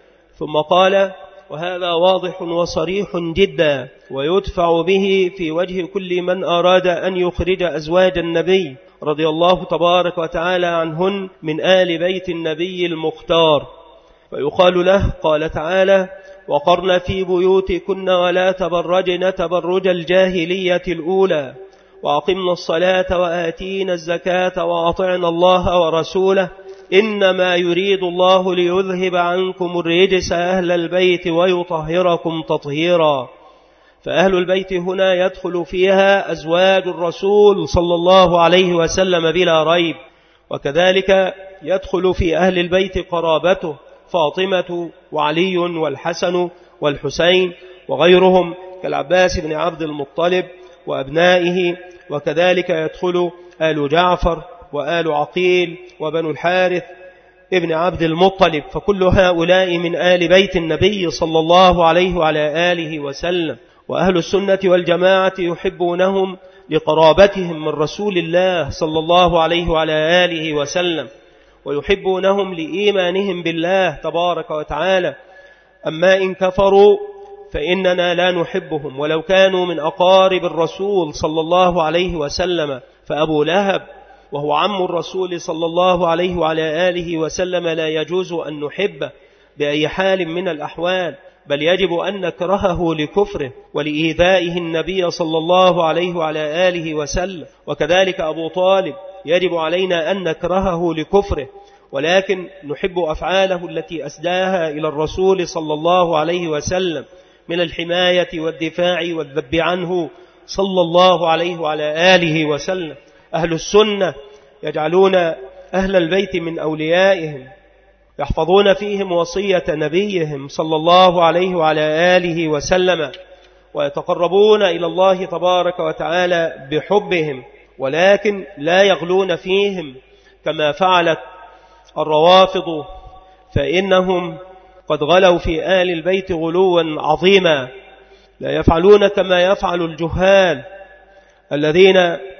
ثم قال: وهذا واضح وصريح جدا ويدفع به في وجه كل من أراد أن يخرج أزواج النبي رضي الله تبارك وتعالى عنهن من آل بيت النبي المختار. فيقال له: قال تعالى: وقرن في بيوتكن ولا تبرجن تبرج الجاهلية الأولى وأقمنا الصلاة وآتينا الزكاة وأطعنا الله ورسوله إنما يريد الله ليذهب عنكم الرجس أهل البيت ويطهركم تطهيرا. فأهل البيت هنا يدخل فيها أزواج الرسول صلى الله عليه وسلم بلا ريب، وكذلك يدخل في أهل البيت قرابته فاطمة وعلي والحسن والحسين وغيرهم كالعباس بن عبد المطلب وأبنائه، وكذلك يدخل آل جعفر وآل عقيل وبنو الحارث ابن عبد المطلب، فكل هؤلاء من آل بيت النبي صلى الله عليه وعلى آله وسلم. وأهل السنة والجماعة يحبونهم لقرابتهم من رسول الله صلى الله عليه وعلى آله وسلم، ويحبونهم لإيمانهم بالله تبارك وتعالى. أما إن كفروا فإننا لا نحبهم ولو كانوا من أقارب الرسول صلى الله عليه وسلم. فأبو لهب وهو عم الرسول صلى الله عليه وعلى آله وسلم لا يجوز أن نحبه بأي حال من الأحوال، بل يجب أن نكرهه لكفره ولإيذائه النبي صلى الله عليه وعلى آله وسلم. وكذلك أبو طالب يجب علينا أن نكرهه لكفره، ولكن نحب أفعاله التي أسداها إلى الرسول صلى الله عليه وسلم من الحماية والدفاع والذب عنه صلى الله عليه وعلى آله وسلم. أهل السنة يجعلون أهل البيت من أوليائهم، يحفظون فيهم وصية نبيهم صلى الله عليه وعلى آله وسلم، ويتقربون إلى الله تبارك وتعالى بحبهم، ولكن لا يغلون فيهم كما فعلت الروافض، فإنهم قد غلوا في آل البيت غلوا عظيما. لا يفعلون كما يفعل الجهال الذين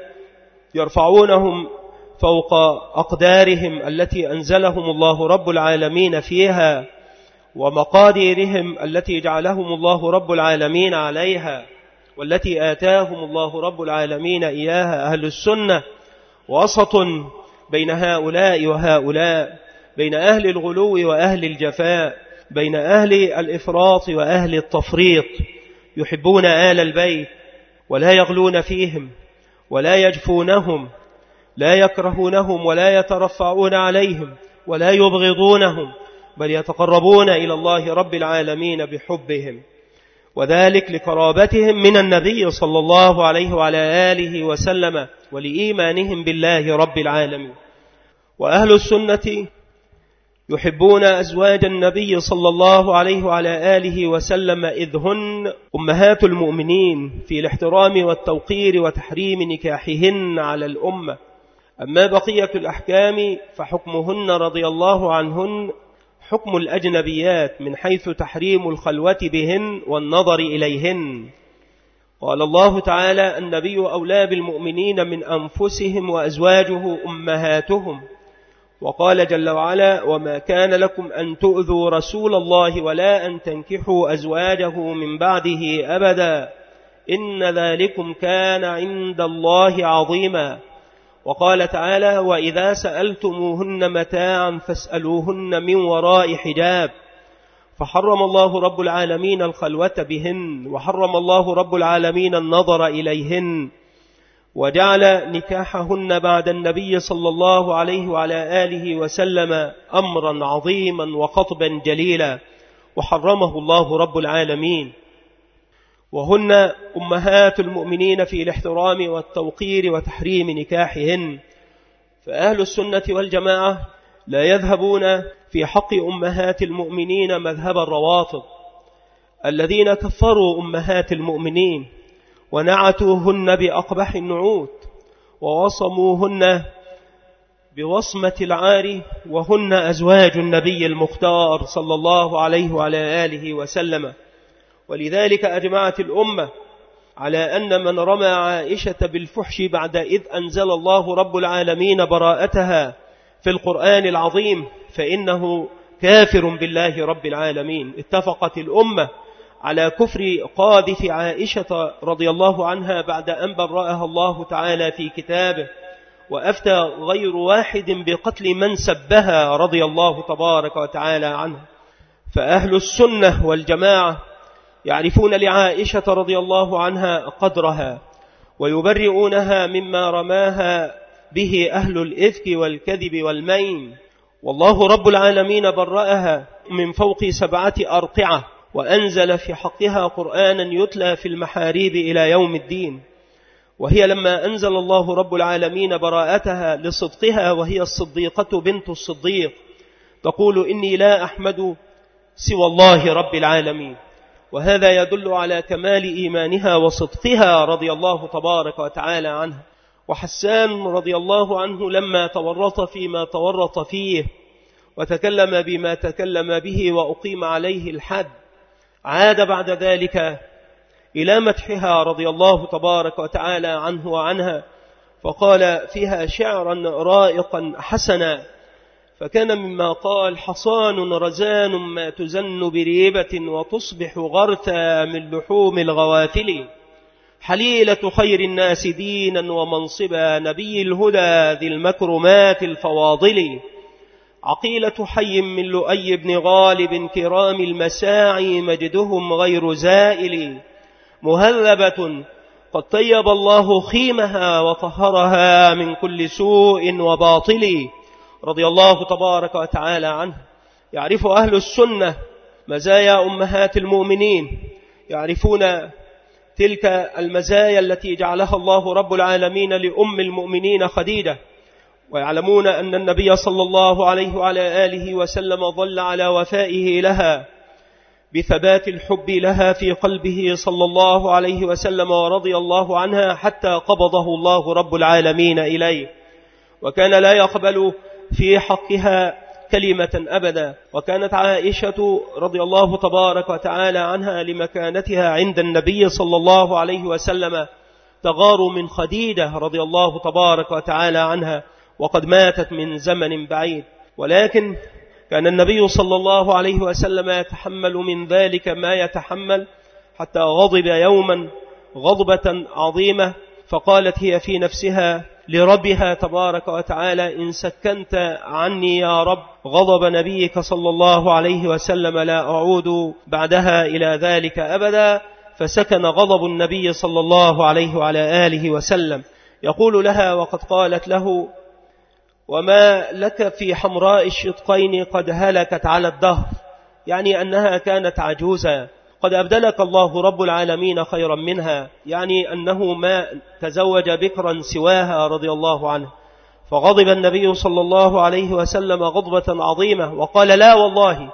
يرفعونهم فوق أقدارهم التي أنزلهم الله رب العالمين فيها ومقاديرهم التي جعلهم الله رب العالمين عليها والتي آتاهم الله رب العالمين إياها. أهل السنة وسط بين هؤلاء وهؤلاء، بين أهل الغلو وأهل الجفاء، بين أهل الإفراط وأهل التفريط. يحبون آل البيت ولا يغلون فيهم ولا يجفونهم، لا يكرهونهم ولا يترفعون عليهم ولا يبغضونهم، بل يتقربون إلى الله رب العالمين بحبهم، وذلك لقرابتهم من النبي صلى الله عليه وعلى آله وسلم ولإيمانهم بالله رب العالمين. وأهل السنة يحبون أزواج النبي صلى الله عليه وعلى آله وسلم إذ هن أمهات المؤمنين في الاحترام والتوقير وتحريم نكاحهن على الأمة. أما بقية الأحكام فحكمهن رضي الله عنهن حكم الأجنبيات من حيث تحريم الخلوة بهن والنظر إليهن. قال الله تعالى: النبي أولى بالمؤمنين من أنفسهم وأزواجه أمهاتهم. وقال جل وعلا: وما كان لكم أن تؤذوا رسول الله ولا أن تنكحوا أزواجه من بعده أبدا إن ذلكم كان عند الله عظيما. وقال تعالى: وإذا سألتموهن متاعا فاسألوهن من وراء حجاب. فحرم الله رب العالمين الخلوة بهن، وحرم الله رب العالمين النظر إليهن، وجعل نكاحهن بعد النبي صلى الله عليه وعلى آله وسلم أمرا عظيما وخطبا جليلا، وحرمه الله رب العالمين. وهن أمهات المؤمنين في الاحترام والتوقير وتحريم نكاحهن. فأهل السنة والجماعة لا يذهبون في حق أمهات المؤمنين مذهب الروافض الذين كفروا أمهات المؤمنين ونعتوهن بأقبح النعوت ووصموهن بوصمة العار، وهن أزواج النبي المختار صلى الله عليه وعلى آله وسلم. ولذلك أجمعت الأمة على أن من رمى عائشة بالفحش بعد إذ أنزل الله رب العالمين براءتها في القرآن العظيم فإنه كافر بالله رب العالمين. اتفقت الأمة على كفر قاذف عائشة رضي الله عنها بعد أن برأها الله تعالى في كتابه، وأفتى غير واحد بقتل من سبها رضي الله تبارك وتعالى عنها. فأهل السنة والجماعة يعرفون لعائشة رضي الله عنها قدرها، ويبرئونها مما رماها به أهل الإفك والكذب والمين. والله رب العالمين برأها من فوق سبعة أرقعة، وأنزل في حقها قرآنا يتلى في المحاريب إلى يوم الدين. وهي لما أنزل الله رب العالمين براءتها لصدقها، وهي الصديقة بنت الصديق، تقول إني لا أحمد سوى الله رب العالمين. وهذا يدل على كمال إيمانها وصدقها رضي الله تبارك وتعالى عنها. وحسان رضي الله عنه لما تورط فيما تورط فيه وتكلم بما تكلم به وأقيم عليه الحد، عاد بعد ذلك إلى مدحها رضي الله تبارك وتعالى عنه وعنها، فقال فيها شعرا رائقا حسنا، فكان مما قال: حصان رزان ما تزن بريبة وتصبح غرثا من لحوم الغوافل، حليلة خير الناس دينا ومنصبا، نبي الهدى ذي المكرمات الفواضل، عقيلة حي من لؤي بن غالب كرام المساعي مجدهم غير زائل، مهذبة قد طيب الله خيمها وطهرها من كل سوء وباطل، رضي الله تبارك وتعالى عنه. يعرف أهل السنة مزايا أمهات المؤمنين، يعرفون تلك المزايا التي جعلها الله رب العالمين لأم المؤمنين خديجة، ويعلمون أن النبي صلى الله عليه وعلى آله وسلم ظل على وفائه لها بثبات الحب لها في قلبه صلى الله عليه وسلم، ورضي الله عنها حتى قبضه الله رب العالمين إليه، وكان لا يقبل في حقها كلمة أبدا. وكانت عائشة رضي الله تبارك وتعالى عنها لمكانتها عند النبي صلى الله عليه وسلم تغار من خديجة رضي الله تبارك وتعالى عنها، وقد ماتت من زمن بعيد، ولكن كان النبي صلى الله عليه وسلم يتحمل من ذلك ما يتحمل، حتى غضب يوما غضبة عظيمة، فقالت هي في نفسها لربها تبارك وتعالى: إن سكنت عني يا رب غضب نبيك صلى الله عليه وسلم لا أعود بعدها إلى ذلك أبدا. فسكن غضب النبي صلى الله عليه وعلى آله وسلم. يقول لها وقد قالت له: وما لك في حمراء الشدقين قد هلكت على الدهر، يعني أنها كانت عجوزة، قد أبدلك الله رب العالمين خيرا منها، يعني أنه ما تزوج بكرا سواها رضي الله عنه. فغضب النبي صلى الله عليه وسلم غضبة عظيمة وقال: لا والله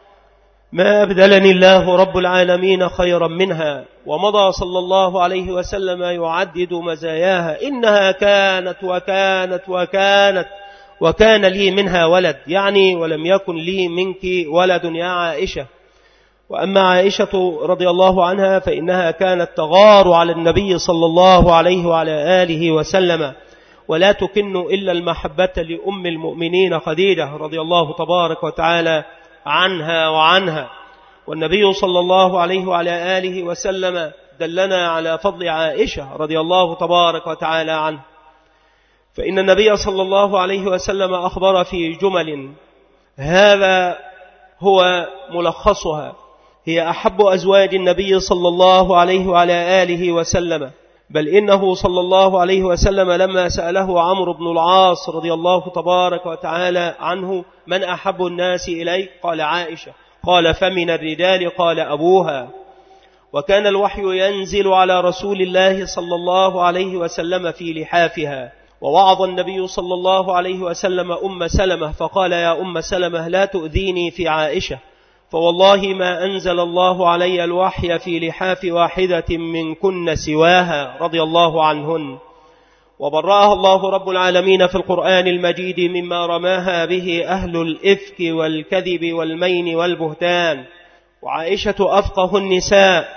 ما أبدلني الله رب العالمين خيرا منها. ومضى صلى الله عليه وسلم يعدد مزاياها: إنها كانت وكانت وكانت وكان لي منها ولد، يعني ولم يكن لي منك ولد يا عائشة. وأما عائشة رضي الله عنها فإنها كانت تغار على النبي صلى الله عليه وعلى آله وسلم، ولا تكن إلا المحبة لأم المؤمنين خديجة رضي الله تبارك وتعالى عنها وعنها. والنبي صلى الله عليه وعلى آله وسلم دلنا على فضل عائشة رضي الله تبارك وتعالى عنه، فإن النبي صلى الله عليه وسلم أخبر في جمل، هذا هو ملخصها: هي أحب أزواج النبي صلى الله عليه وعلى آله وسلم. بل إنه صلى الله عليه وسلم لما سأله عمرو بن العاص رضي الله تبارك وتعالى عنه: من أحب الناس إليك؟ قال: عائشة. قال: فمن الرجال؟ قال: أبوها. وكان الوحي ينزل على رسول الله صلى الله عليه وسلم في لحافها. ووعظ النبي صلى الله عليه وسلم أم سلمة فقال: يا أم سلمة لا تؤذيني في عائشة، فوالله ما أنزل الله علي الوحي في لحاف واحدة من كن سواها، رضي الله عنهن. وبرأها الله رب العالمين في القرآن المجيد مما رماها به أهل الإفك والكذب والمين والبهتان. وعائشة أفقه النساء،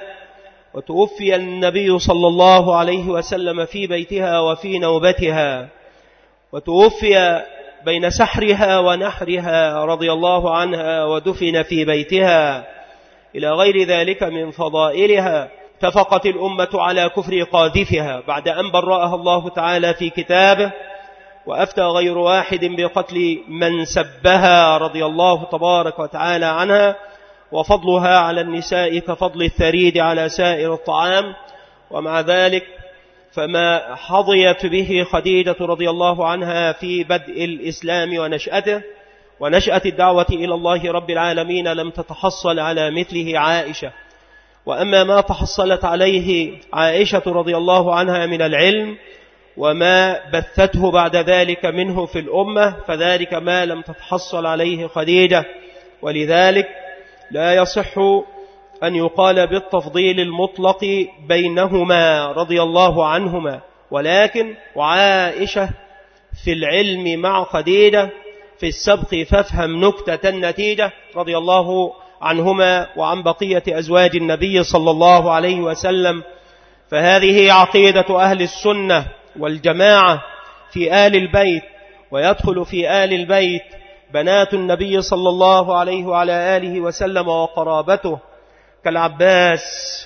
وتوفي النبي صلى الله عليه وسلم في بيتها وفي نوبتها، وتوفي بين سحرها ونحرها رضي الله عنها ودفن في بيتها إلى غير ذلك من فضائلها، اتفقت الأمة على كفر قاذفها بعد أن برأها الله تعالى في كتابه، وأفتى غير واحد بقتل من سبها رضي الله تبارك وتعالى عنها، وفضلها على النساء كفضل الثريد على سائر الطعام. ومع ذلك فما حظيت به خديجة رضي الله عنها في بدء الإسلام ونشأته ونشأة الدعوة إلى الله رب العالمين لم تتحصل على مثله عائشة. وأما ما تحصلت عليه عائشة رضي الله عنها من العلم وما بثته بعد ذلك منه في الأمة فذلك ما لم تتحصل عليه خديجة، ولذلك لا يصح أن يقال بالتفضيل المطلق بينهما رضي الله عنهما، ولكن وعائشة في العلم مع خديجة في السبق فافهم نكتة النتيجة رضي الله عنهما وعن بقية أزواج النبي صلى الله عليه وسلم. فهذه عقيدة أهل السنة والجماعة في آل البيت، ويدخل في آل البيت بنات النبي صلى الله عليه وعلى آله وسلم وقرابته كالعباس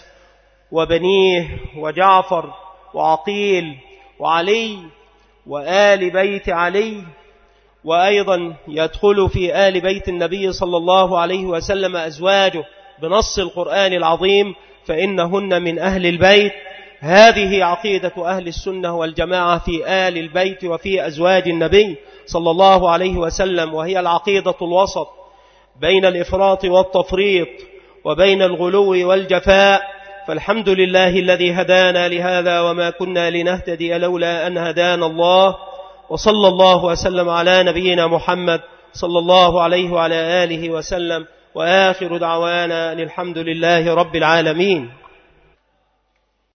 وبنيه وجعفر وعقيل وعلي وآل بيت علي، وأيضا يدخل في آل بيت النبي صلى الله عليه وسلم أزواجه بنص القرآن العظيم فإنهن من أهل البيت. هذه عقيدة أهل السنة والجماعة في آل البيت وفي أزواج النبي صلى الله عليه وسلم، وهي العقيدة الوسط بين الإفراط والتفريط وبين الغلو والجفاء. فالحمد لله الذي هدانا لهذا وما كنا لنهتدي لولا أن هدانا الله، وصلى الله وسلم على نبينا محمد صلى الله عليه وعلى آله وسلم، وآخر دعوانا الحمد لله رب العالمين.